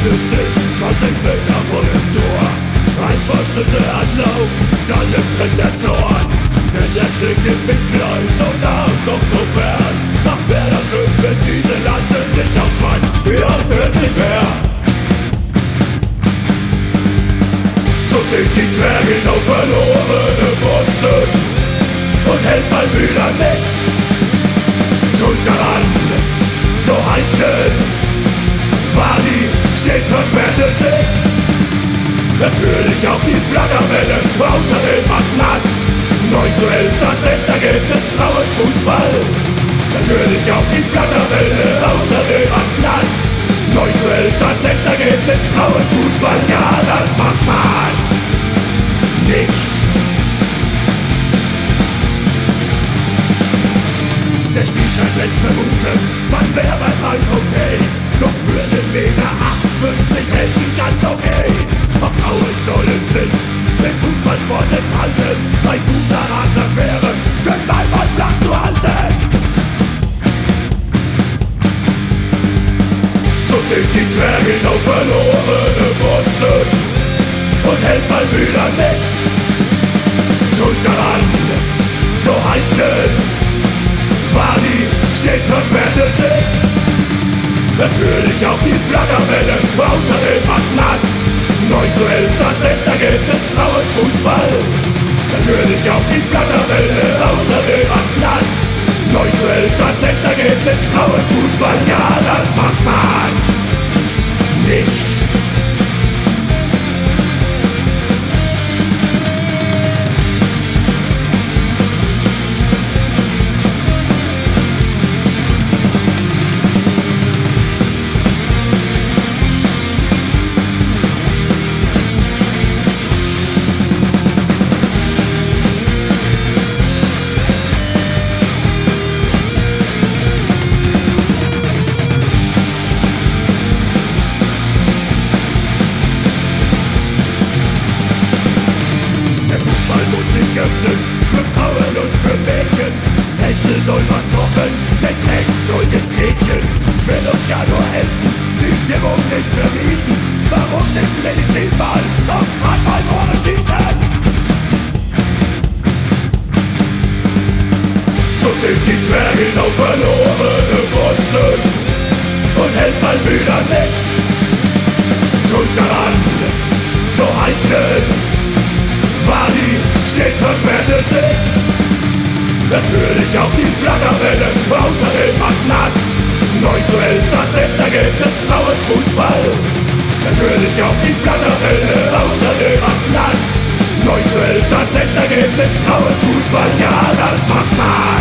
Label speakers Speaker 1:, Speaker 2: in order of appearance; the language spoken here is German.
Speaker 1: öffnet sich 20 Meter vor dem Tor. Ein paar Schritte Anlauf, dann brennt der Zorn. Denn er schlägt den Winkel ein, so nah und doch so fern. Ach, wär das schön, wenn diese Lande nicht auf 244 wär. So steht die Zwergin auf verlorene Posten und hält mal wieder nix. Schuld daran, so heißt es, war die stets versperrte Sicht. Natürlich auch die Flatterwelle, außerdem was nass. 9:11 das Endergebnis Frauenfußball. Natürlich auch die Flatterwelle, außerdem was nass. 9:11 das Endergebnis Frauenfußball. Ja, das macht Spaß. Nicht. Der Spielstand lässt vermuten, man wär beim Eishockey. Doch für den Meter 58 hält sie ganz okay. Auch Frauen sollen sich den Fußballsport entfalten. Ein guter Raser wäre, den Ball mal flach zu halten. So steht die Zwergin auf verlorene Posten und hält mal wieder nix. Schuld daran, so heißt es, war die stets versperrte Sicht. Natürlich auch die Flatterwelle, außerdem was nass. 9:11 das Endergebnis Frauenfußball. Natürlich auch die Flatterwelle, außerdem was nass. 9:11 das Endergebnis Frauenfußball. Ja, das macht Spaß. Nicht. Öffnen für Frauen und für Mädchen. Hänsel soll was kochen, denn Gretchen soll jetzt Gretchen. Ich will uns ja nur helfen, die Stimmung nicht vermiesen. Warum nicht Medizinball auf Handballtore schießen? So steht die Zwergin auf verlorene Posten und hält mal wieder nix. Schuld daran, so heißt es, war die stets versperrte Sicht. Natürlich auch die Flatterwelle, außerdem was nass. 9:11 das Endergebnis Frauenfußball. Natürlich auch die Flatterwelle, außerdem was nass. 9:11 das Endergebnis Frauenfußball. Ja, das macht Spaß.